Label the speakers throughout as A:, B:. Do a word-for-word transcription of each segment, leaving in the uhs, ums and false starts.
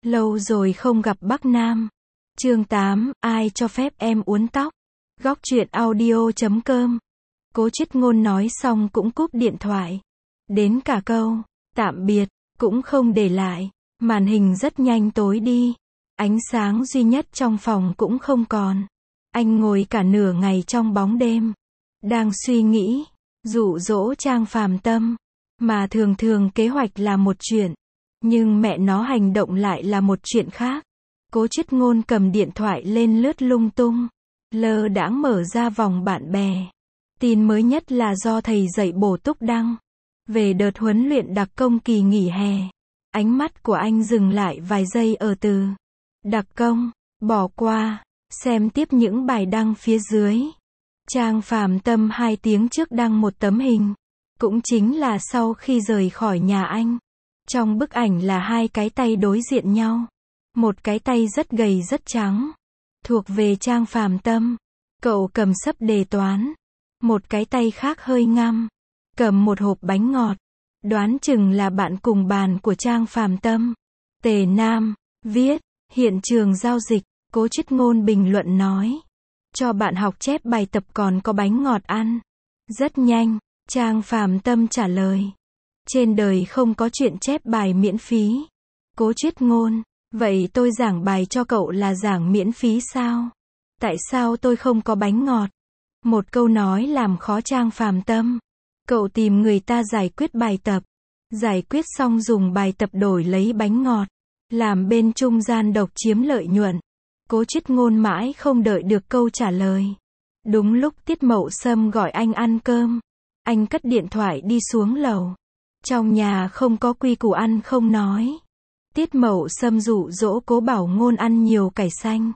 A: Lâu rồi không gặp Bắc Nam. Chương tám, ai cho phép em uốn tóc? Góc truyện audio chấm com. Cố Chiết Ngôn nói xong cũng cúp điện thoại. Đến cả câu tạm biệt cũng không để lại. Màn hình rất nhanh tối đi. Ánh sáng duy nhất trong phòng cũng không còn. Anh ngồi cả nửa ngày trong bóng đêm, đang suy nghĩ, dụ dỗ Trang Phàm Tâm. Mà thường thường kế hoạch là một chuyện, nhưng mẹ nó hành động lại là một chuyện khác. Cố Chiết Ngôn cầm điện thoại lên lướt lung tung, lơ đãng mở ra vòng bạn bè. Tin mới nhất là do thầy dạy bổ túc đăng về đợt huấn luyện đặc công kỳ nghỉ hè. Ánh mắt của anh dừng lại vài giây ở từ đặc công, bỏ qua, xem tiếp những bài đăng phía dưới. Trang Phàm Tâm hai tiếng trước đăng một tấm hình, cũng chính là sau khi rời khỏi nhà anh. Trong bức ảnh là hai cái tay đối diện nhau. Một cái tay rất gầy rất trắng, thuộc về Trang Phàm Tâm, cậu cầm sấp đề toán. Một cái tay khác hơi ngăm, cầm một hộp bánh ngọt, đoán chừng là bạn cùng bàn của Trang Phàm Tâm. Tề Nam viết, hiện trường giao dịch, Cố Chiết Ngôn bình luận nói, cho bạn học chép bài tập còn có bánh ngọt ăn. Rất nhanh, Trang Phàm Tâm trả lời, trên đời không có chuyện chép bài miễn phí. Cố Chiết Ngôn, vậy tôi giảng bài cho cậu là giảng miễn phí sao? Tại sao tôi không có bánh ngọt? Một câu nói làm khó Trang Phàm Tâm. Cậu tìm người ta giải quyết bài tập, giải quyết xong dùng bài tập đổi lấy bánh ngọt, làm bên trung gian độc chiếm lợi nhuận. Cố Chiết Ngôn mãi không đợi được câu trả lời. Đúng lúc Tiết Mậu Sâm gọi anh ăn cơm, anh cất điện thoại đi xuống lầu. Trong nhà không có quy củ ăn không nói. Tiết Mậu Sâm dụ dỗ Cố Bảo Ngôn ăn nhiều cải xanh.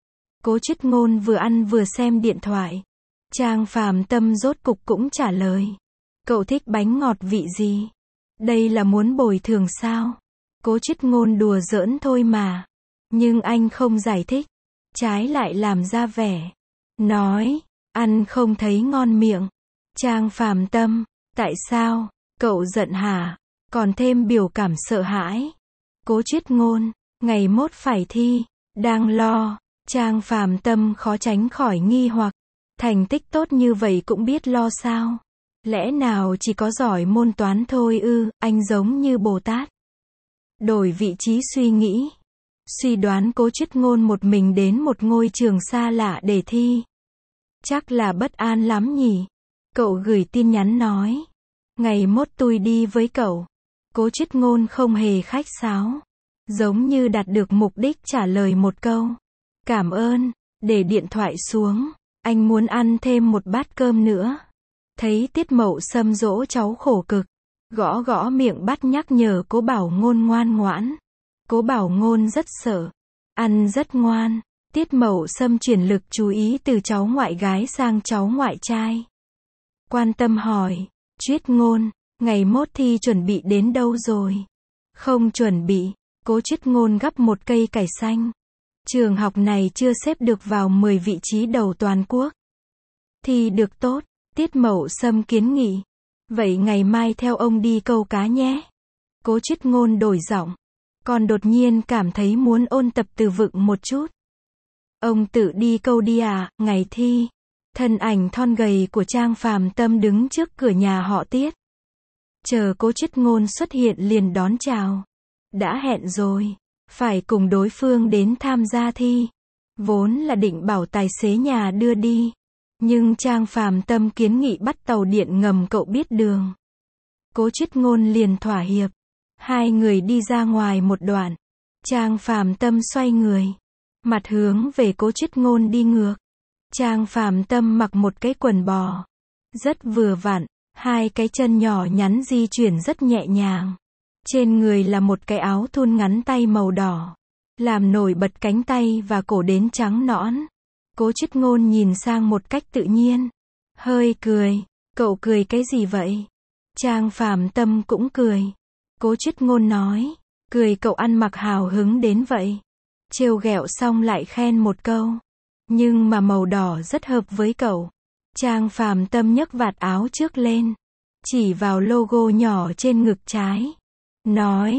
A: Cố Chiết Ngôn vừa ăn vừa xem điện thoại. Trang Phàm Tâm rốt cục cũng trả lời. Cậu thích bánh ngọt vị gì? Đây là muốn bồi thường sao? Cố Chiết Ngôn đùa giỡn thôi mà. Nhưng anh không giải thích, trái lại làm ra vẻ, nói, ăn không thấy ngon miệng. Trang Phàm Tâm, tại sao? Cậu giận hả? Còn thêm biểu cảm sợ hãi. Cố Chiết Ngôn, ngày mốt phải thi, đang lo. Trang Phàm Tâm khó tránh khỏi nghi hoặc, thành tích tốt như vậy cũng biết lo sao? Lẽ nào chỉ có giỏi môn toán thôi ư? Anh giống như Bồ Tát. Đổi vị trí suy nghĩ, suy đoán Cố Chiết Ngôn một mình đến một ngôi trường xa lạ để thi. Chắc là bất an lắm nhỉ? Cậu gửi tin nhắn nói, ngày mốt tôi đi với cậu. Cố Chiết Ngôn không hề khách sáo, giống như đạt được mục đích trả lời một câu, cảm ơn. Để điện thoại xuống, anh muốn ăn thêm một bát cơm nữa. Thấy Tiết Mậu Sâm dỗ cháu khổ cực, gõ gõ miệng bắt nhắc nhở Cố Bảo Ngôn ngoan ngoãn. Cố Bảo Ngôn rất sợ, ăn rất ngoan. Tiết Mậu Sâm chuyển lực chú ý từ cháu ngoại gái sang cháu ngoại trai. Quan tâm hỏi, Chiết Ngôn, ngày mốt thi chuẩn bị đến đâu rồi? Không chuẩn bị. Cố Chiết Ngôn gắp một cây cải xanh. Trường học này chưa xếp được vào mười vị trí đầu toàn quốc. Thi được tốt, Tiết Mậu Sâm kiến nghị. Vậy ngày mai theo ông đi câu cá nhé. Cố Chiết Ngôn đổi giọng. Còn đột nhiên cảm thấy muốn ôn tập từ vựng một chút. Ông tự đi câu đi à? Ngày thi, thân ảnh thon gầy của Trang Phàm Tâm đứng trước cửa nhà họ Tiết. Chờ Cố Chiết Ngôn xuất hiện liền đón chào. Đã hẹn rồi, phải cùng đối phương đến tham gia thi. Vốn là định bảo tài xế nhà đưa đi, nhưng Trang Phàm Tâm kiến nghị bắt tàu điện ngầm, cậu biết đường. Cố Chiết Ngôn liền thỏa hiệp. Hai người đi ra ngoài một đoạn. Trang Phàm Tâm xoay người, mặt hướng về Cố Chiết Ngôn đi ngược. Trang Phàm Tâm mặc một cái quần bò, rất vừa vặn, hai cái chân nhỏ nhắn di chuyển rất nhẹ nhàng. Trên người là một cái áo thun ngắn tay màu đỏ, làm nổi bật cánh tay và cổ đến trắng nõn. Cố Chiết Ngôn nhìn sang một cách tự nhiên, hơi cười. Cậu cười cái gì vậy? Trang Phàm Tâm cũng cười. Cố Chiết Ngôn nói, cười cậu ăn mặc hào hứng đến vậy. Trêu ghẹo xong lại khen một câu, nhưng mà màu đỏ rất hợp với cậu. Trang Phàm Tâm nhấc vạt áo trước lên, chỉ vào logo nhỏ trên ngực trái, nói,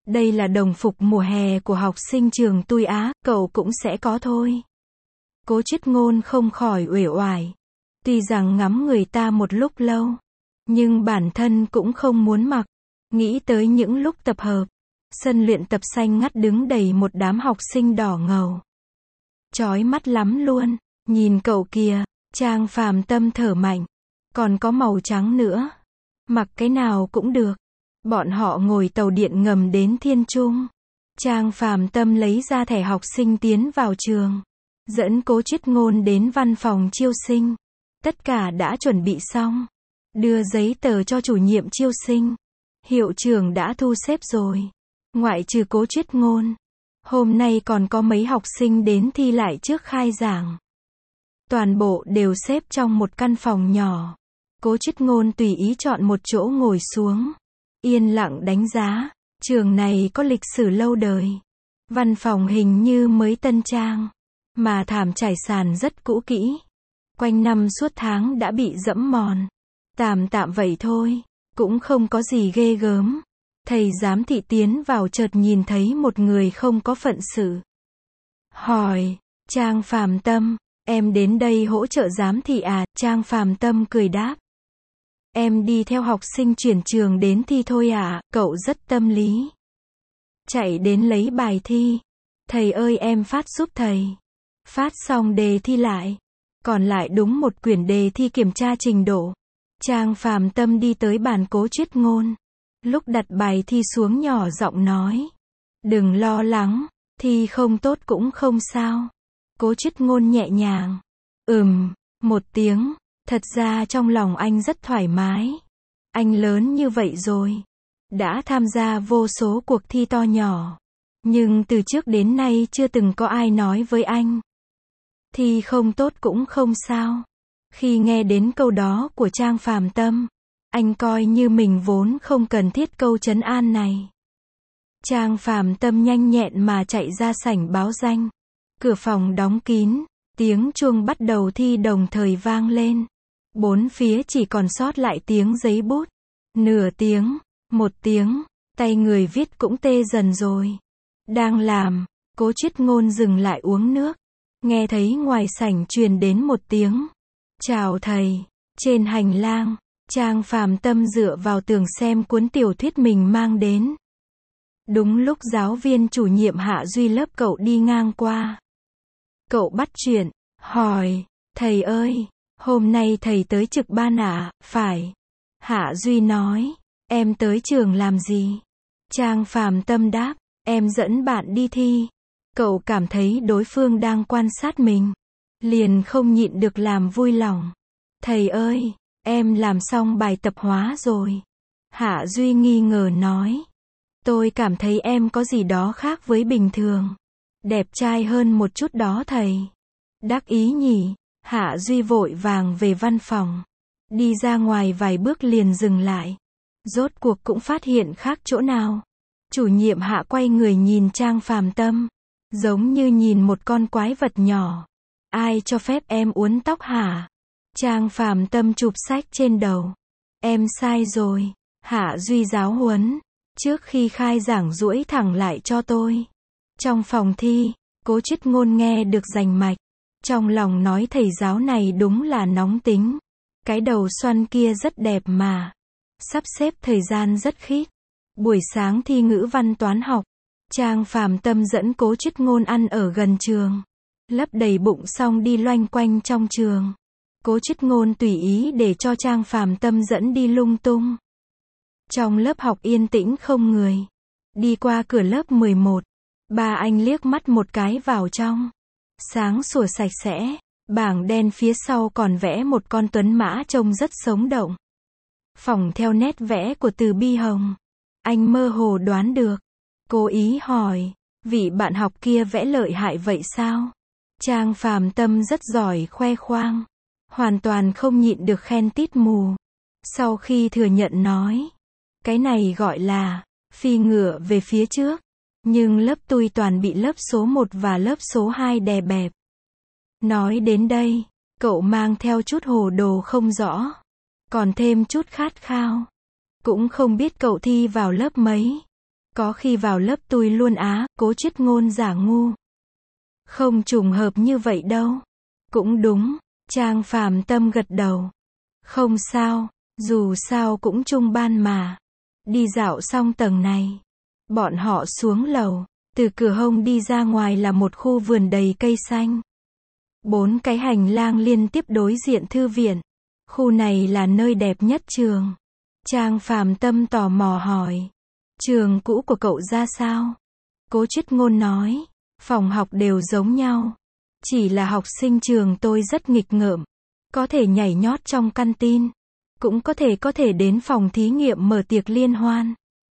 A: Đây là đồng phục mùa hè của học sinh trường tôi á, cậu cũng sẽ có thôi. Cố Chiết Ngôn không khỏi uể oải. Tuy rằng ngắm người ta một lúc lâu, nhưng bản thân cũng không muốn mặc. Nghĩ tới những lúc tập hợp, sân luyện tập xanh ngắt đứng đầy một đám học sinh đỏ ngầu. Chói mắt lắm luôn, nhìn cậu kìa, Trang Phàm Tâm thở mạnh. Còn có màu trắng nữa. Mặc cái nào cũng được. Bọn họ ngồi tàu điện ngầm đến Thiên Trung. Trang Phàm Tâm lấy ra thẻ học sinh tiến vào trường. Dẫn Cố Chiết Ngôn đến văn phòng chiêu sinh. Tất cả đã chuẩn bị xong. Đưa giấy tờ cho chủ nhiệm chiêu sinh. Hiệu trưởng đã thu xếp rồi. Ngoại trừ Cố Chiết Ngôn. Hôm nay còn có mấy học sinh đến thi lại trước khai giảng. Toàn bộ đều xếp trong một căn phòng nhỏ. Cố Chiết Ngôn tùy ý chọn một chỗ ngồi xuống. Yên lặng đánh giá. Trường này có lịch sử lâu đời. Văn phòng hình như mới tân trang. Mà thảm trải sàn rất cũ kỹ. Quanh năm suốt tháng đã bị dẫm mòn. Tạm tạm vậy thôi. Cũng không có gì ghê gớm. Thầy giám thị tiến vào chợt nhìn thấy một người không có phận sự. Hỏi, Trang Phàm Tâm, em đến đây hỗ trợ giám thị à? Trang Phàm Tâm cười đáp. Em đi theo học sinh chuyển trường đến thi thôi à? Cậu rất tâm lý. Chạy đến lấy bài thi. Thầy ơi em phát giúp thầy. Phát xong đề thi lại. Còn lại đúng một quyển đề thi kiểm tra trình độ. Trang Phàm Tâm đi tới bàn Cố Chiết Ngôn. Lúc đặt bài thi xuống nhỏ giọng nói. Đừng lo lắng, thi không tốt cũng không sao. Cố Chiết Ngôn nhẹ nhàng. Ừm, một tiếng. Thật ra trong lòng anh rất thoải mái. Anh lớn như vậy rồi. Đã tham gia vô số cuộc thi to nhỏ. Nhưng từ trước đến nay chưa từng có ai nói với anh. Thi không tốt cũng không sao. Khi nghe đến câu đó của Trang Phàm Tâm, anh coi như mình vốn không cần thiết câu trấn an này. Trang Phàm Tâm nhanh nhẹn mà chạy ra sảnh báo danh. Cửa phòng đóng kín, tiếng chuông bắt đầu thi đồng thời vang lên. Bốn phía chỉ còn sót lại tiếng giấy bút. Nửa tiếng, một tiếng, tay người viết cũng tê dần rồi. Đang làm, Cố Chiết Ngôn dừng lại uống nước. Nghe thấy ngoài sảnh truyền đến một tiếng. Chào thầy. Trên hành lang, Trang Phàm Tâm dựa vào tường xem cuốn tiểu thuyết mình mang đến. Đúng lúc giáo viên chủ nhiệm Hạ Duy lớp cậu đi ngang qua. Cậu bắt chuyện, hỏi, thầy ơi, hôm nay thầy tới trực ban à? Phải. Hạ Duy nói, em tới trường làm gì? Trang Phàm Tâm đáp, em dẫn bạn đi thi. Cậu cảm thấy đối phương đang quan sát mình. Liền không nhịn được làm vui lòng. Thầy ơi, em làm xong bài tập hóa rồi. Hạ Duy nghi ngờ nói. Tôi cảm thấy em có gì đó khác với bình thường. Đẹp trai hơn một chút đó thầy. Đắc ý nhỉ. Hạ Duy vội vàng về văn phòng. Đi ra ngoài vài bước liền dừng lại. Rốt cuộc cũng phát hiện khác chỗ nào. Chủ nhiệm Hạ quay người nhìn Trang Phàm Tâm. Giống như nhìn một con quái vật nhỏ. Ai cho phép em uốn tóc hả? Trang Phàm Tâm chụp sách trên đầu. Em sai rồi. Hạ Duy giáo huấn. Trước khi khai giảng duỗi thẳng lại cho tôi. Trong phòng thi, Cố Chiết Ngôn nghe được rành mạch. Trong lòng nói thầy giáo này đúng là nóng tính. Cái đầu xoăn kia rất đẹp mà. Sắp xếp thời gian rất khít. Buổi sáng thi ngữ văn toán học. Trang Phàm Tâm dẫn Cố Chiết Ngôn ăn ở gần trường. Lấp đầy bụng xong đi loanh quanh trong trường. Cố Chiết Ngôn tùy ý để cho Trang Phàm Tâm dẫn đi lung tung. Trong lớp học yên tĩnh không người. Đi qua cửa lớp mười một. Ba anh liếc mắt một cái vào trong. Sáng sủa sạch sẽ. Bảng đen phía sau còn vẽ một con tuấn mã trông rất sống động. Phỏng theo nét vẽ của Từ Bi Hồng. Anh mơ hồ đoán được. Cố ý hỏi. Vị bạn học kia vẽ lợi hại vậy sao? Trang Phàm Tâm rất giỏi khoe khoang. Hoàn toàn không nhịn được khen tít mù. Sau khi thừa nhận nói. Cái này gọi là phi ngựa về phía trước. Nhưng lớp tôi toàn bị lớp số một và lớp số hai đè bẹp. Nói đến đây, cậu mang theo chút hồ đồ không rõ. Còn thêm chút khát khao. Cũng không biết cậu thi vào lớp mấy. Có khi vào lớp tôi luôn á, Cố Triết Ngôn giả ngu. Không trùng hợp như vậy đâu. Cũng đúng, Trang Phàm Tâm gật đầu. Không sao, dù sao cũng chung ban mà. Đi dạo xong tầng này, bọn họ xuống lầu, từ cửa hông đi ra ngoài là một khu vườn đầy cây xanh. Bốn cái hành lang liên tiếp đối diện thư viện. Khu này là nơi đẹp nhất trường. Trang Phàm Tâm tò mò hỏi. Trường cũ của cậu ra sao? Cố Triết Ngôn nói. Phòng học đều giống nhau. Chỉ là học sinh trường tôi rất nghịch ngợm. Có thể nhảy nhót trong căn tin. Cũng có thể có thể đến phòng thí nghiệm mở tiệc liên hoan.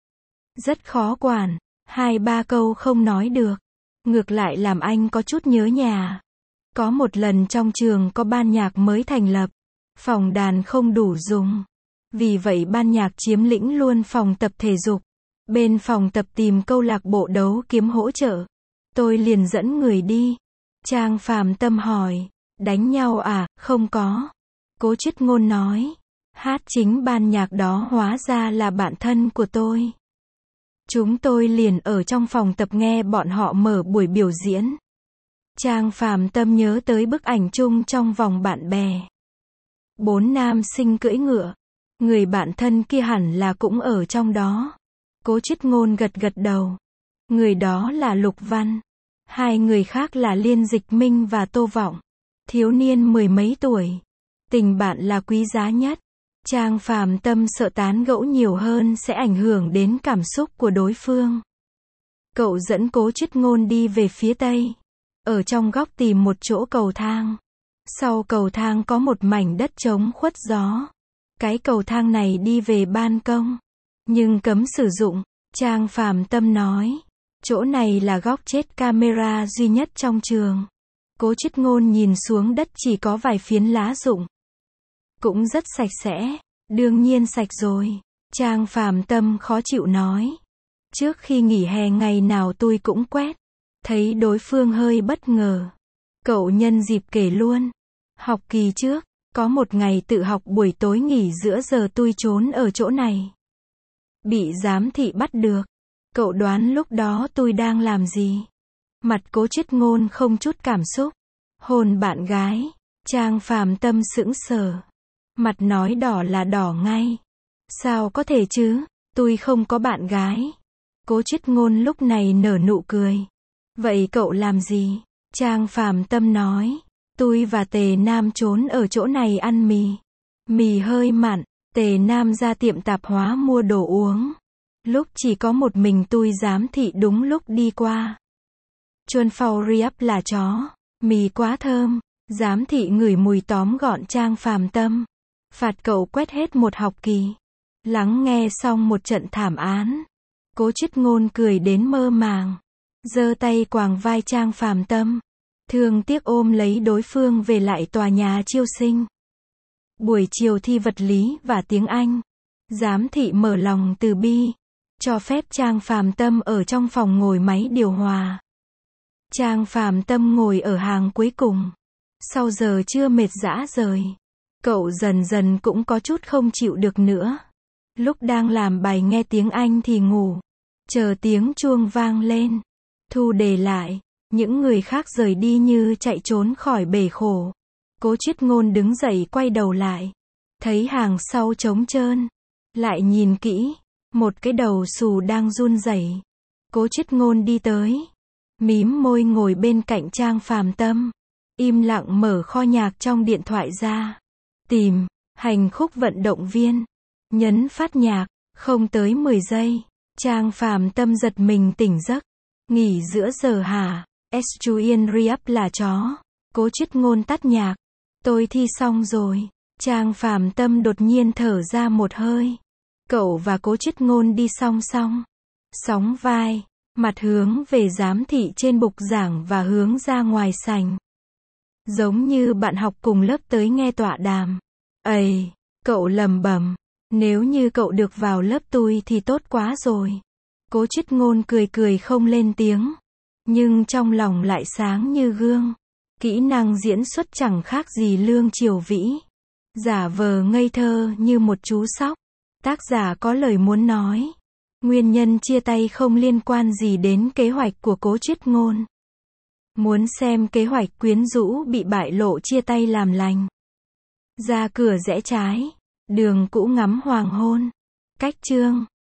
A: Rất khó quản. Hai ba câu không nói được. Ngược lại làm anh có chút nhớ nhà. Có một lần trong trường có ban nhạc mới thành lập. Phòng đàn không đủ dùng. Vì vậy ban nhạc chiếm lĩnh luôn phòng tập thể dục. Bên phòng tập tìm câu lạc bộ đấu kiếm hỗ trợ. Tôi liền dẫn người đi. Trang Phàm Tâm hỏi. Đánh nhau à? Không có. Cố Triết Ngôn nói. Hát chính ban nhạc đó hóa ra là bạn thân của tôi. Chúng tôi liền ở trong phòng tập nghe bọn họ mở buổi biểu diễn. Trang Phàm Tâm nhớ tới bức ảnh chung trong vòng bạn bè. Bốn nam sinh cưỡi ngựa. Người bạn thân kia hẳn là cũng ở trong đó. Cố Triết Ngôn gật gật đầu. Người đó là Lục Văn. Hai người khác là Liên Dịch Minh và Tô Vọng. Thiếu niên mười mấy tuổi. Tình bạn là quý giá nhất. Trang Phàm Tâm sợ tán gẫu nhiều hơn sẽ ảnh hưởng đến cảm xúc của đối phương. Cậu dẫn Cố Triết Ngôn đi về phía tây. Ở trong góc tìm một chỗ cầu thang. Sau cầu thang có một mảnh đất trống khuất gió. Cái cầu thang này đi về ban công. Nhưng cấm sử dụng. Trang Phàm Tâm nói. Chỗ này là góc chết camera duy nhất trong trường. Cố Triết Ngôn nhìn xuống đất chỉ có vài phiến lá rụng. Cũng rất sạch sẽ. Đương nhiên sạch rồi. Trang Phàm Tâm khó chịu nói. Trước khi nghỉ hè ngày nào tôi cũng quét. Thấy đối phương hơi bất ngờ. Cậu nhân dịp kể luôn. Học kỳ trước, có một ngày tự học buổi tối nghỉ giữa giờ tôi trốn ở chỗ này. Bị giám thị bắt được. Cậu đoán lúc đó tôi đang làm gì? Mặt Cố Triết Ngôn không chút cảm xúc. Hôn bạn gái. Trang Phàm Tâm sững sờ. Mặt nói đỏ là đỏ ngay. Sao có thể chứ? Tôi không có bạn gái. Cố Triết Ngôn lúc này nở nụ cười. Vậy cậu làm gì? Trang Phàm Tâm nói. Tôi và Tề Nam trốn ở chỗ này ăn mì. Mì hơi mặn. Tề Nam ra tiệm tạp hóa mua đồ uống. Lúc chỉ có một mình tôi giám thị đúng lúc đi qua. Chuan phao riap là chó. Mì quá thơm. Giám thị ngửi mùi tóm gọn Trang Phàm Tâm. Phạt cậu quét hết một học kỳ. Lắng nghe xong một trận thảm án. Cố Triết Ngôn cười đến mơ màng. Giơ tay quàng vai Trang Phàm Tâm. Thương tiếc ôm lấy đối phương về lại tòa nhà chiêu sinh. Buổi chiều thi vật lý và tiếng Anh. Giám thị mở lòng từ bi. Cho phép Trang Phàm Tâm ở trong phòng ngồi máy điều hòa. Trang Phàm Tâm ngồi ở hàng cuối cùng. Sau giờ trưa mệt rã rời. Cậu dần dần cũng có chút không chịu được nữa. Lúc đang làm bài nghe tiếng Anh thì ngủ. Chờ tiếng chuông vang lên. Thu đề lại. Những người khác rời đi như chạy trốn khỏi bể khổ. Cố Triết Ngôn đứng dậy quay đầu lại. Thấy hàng sau trống trơn. Lại nhìn kỹ. Một cái đầu xù đang run rẩy. Cố Triết Ngôn đi tới. Mím môi ngồi bên cạnh Trang Phàm Tâm. Im lặng mở kho nhạc trong điện thoại ra. Tìm. Hành khúc vận động viên. Nhấn phát nhạc. Không tới mười giây. Trang Phàm Tâm giật mình tỉnh giấc. Nghỉ giữa giờ hả? Estuien riap là chó. Cố Triết Ngôn tắt nhạc. Tôi thi xong rồi. Trang Phàm Tâm đột nhiên thở ra một hơi. Cậu và Cố Triết Ngôn đi song song. Sóng vai. Mặt hướng về giám thị trên bục giảng và hướng ra ngoài sảnh. Giống như bạn học cùng lớp tới nghe tọa đàm. Ầy, cậu lầm bầm. Nếu như cậu được vào lớp tôi thì tốt quá rồi. Cố Triết Ngôn cười cười không lên tiếng. Nhưng trong lòng lại sáng như gương. Kỹ năng diễn xuất chẳng khác gì Lương Triều Vĩ. Giả vờ ngây thơ như một chú sóc. Tác giả có lời muốn nói. Nguyên nhân chia tay không liên quan gì đến kế hoạch của Cố Triết Ngôn. Muốn xem kế hoạch quyến rũ bị bại lộ chia tay làm lành. Ra cửa rẽ trái. Đường cũ ngắm hoàng hôn. Cách chương